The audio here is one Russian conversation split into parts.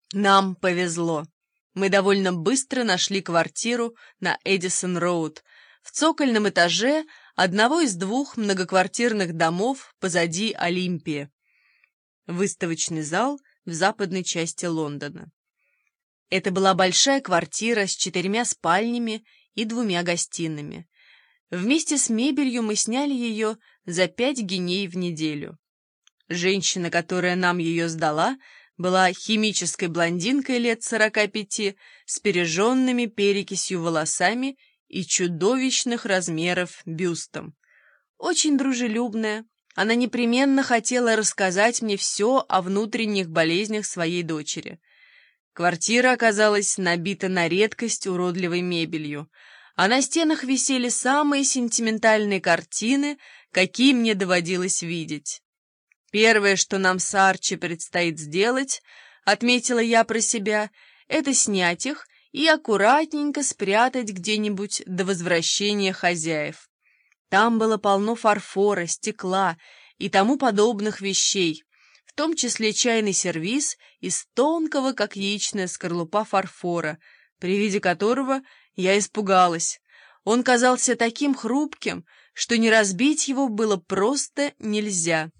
Нам повезло. Мы довольно быстро нашли квартиру на Эдисон-Роуд, в цокольном этаже одного из двух многоквартирных домов позади Олимпии. Выставочный зал в западной части Лондона. Это была большая квартира с 4 спальнями и 2 гостиными. Вместе с мебелью мы сняли ее за 5 гиней в неделю. Женщина, которая нам ее сдала, была химической блондинкой лет 45 с пережженными перекисью волосами и чудовищных размеров бюстом. Очень дружелюбная, она непременно хотела рассказать мне все о внутренних болезнях своей дочери. Квартира оказалась набита на редкость уродливой мебелью, а на стенах висели самые сентиментальные картины, какие мне доводилось видеть. Первое, что нам с Арчи предстоит сделать, отметила я про себя, это снять их и аккуратненько спрятать где-нибудь до возвращения хозяев. Там было полно фарфора, стекла и тому подобных вещей, в том числе чайный сервиз из тонкого, как яичная скорлупа фарфора, при виде которого я испугалась. Он казался таким хрупким, что не разбить его было просто нельзя.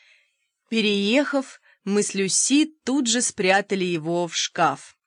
Переехав, мы с Люси тут же спрятали его в шкаф.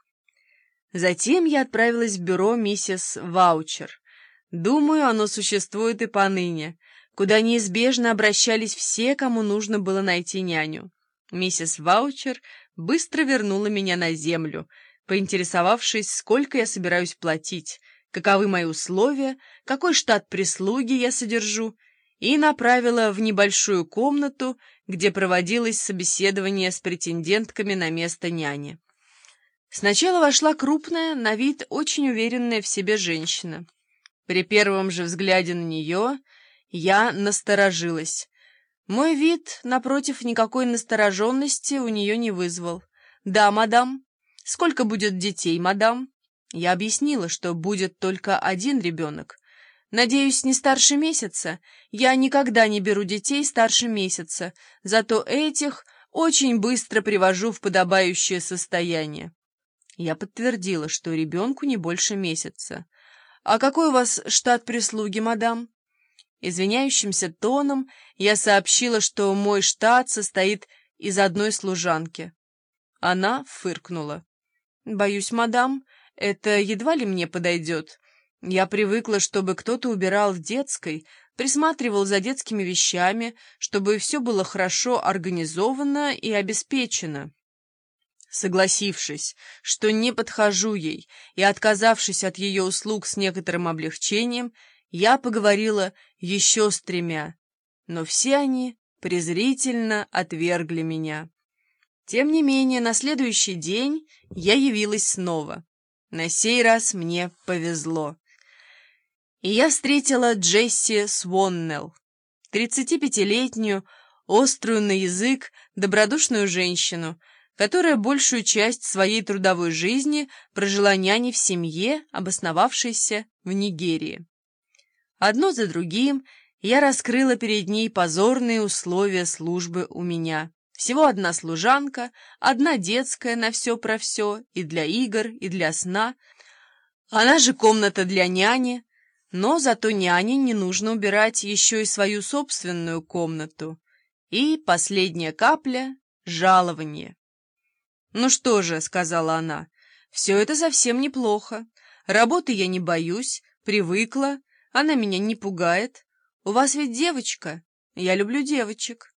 Затем я отправилась в бюро миссис Ваучер. Думаю, оно существует и поныне, куда неизбежно обращались все, кому нужно было найти няню. Миссис Ваучер быстро вернула меня на землю, поинтересовавшись, сколько я собираюсь платить, каковы мои условия, какой штат прислуги я содержу, и направила в небольшую комнату, где проводилось собеседование с претендентками на место няни. Сначала вошла крупная, на вид очень уверенная в себе женщина. При первом же взгляде на нее я насторожилась. Мой вид, напротив, никакой настороженности у нее не вызвал. «Да, мадам. Сколько будет детей, мадам?» Я объяснила, что будет только 1 ребенок. «Надеюсь, не старше месяца. Я никогда не беру детей старше месяца, зато этих очень быстро привожу в подобающее состояние». Я подтвердила, что ребенку не больше месяца. «А какой у вас штат прислуги, мадам?» Извиняющимся тоном я сообщила, что мой штат состоит из 1 служанки. Она фыркнула. «Боюсь, мадам, это едва ли мне подойдет. Я привыкла, чтобы кто-то убирал в детской, присматривал за детскими вещами, чтобы все было хорошо организовано и обеспечено». Согласившись, что не подхожу ей, и отказавшись от ее услуг с некоторым облегчением, я поговорила еще с 3, но все они презрительно отвергли меня. Тем не менее, на следующий день я явилась снова. На сей раз мне повезло. И я встретила Джесси Своннелл, 35-летнюю, острую на язык, добродушную женщину, которая большую часть своей трудовой жизни прожила няней в семье, обосновавшейся в Нигерии. Одно за другим я раскрыла перед ней позорные условия службы у меня. Всего 1 служанка, 1 детская на все про все, и для игр, и для сна. Она же комната для няни, но зато няне не нужно убирать еще и свою собственную комнату. И последняя капля — жалование. «Ну что же», — сказала она, — «все это совсем неплохо. Работы я не боюсь, привыкла, она меня не пугает. У вас ведь девочка, я люблю девочек».